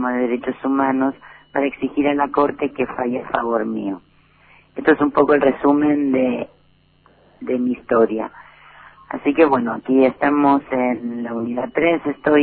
Supremo de Derechos Humanos para exigir a la Corte que falle a favor mío. Esto es un poco el resumen de mi historia. Así que bueno, aquí estamos en la unidad 3, estoy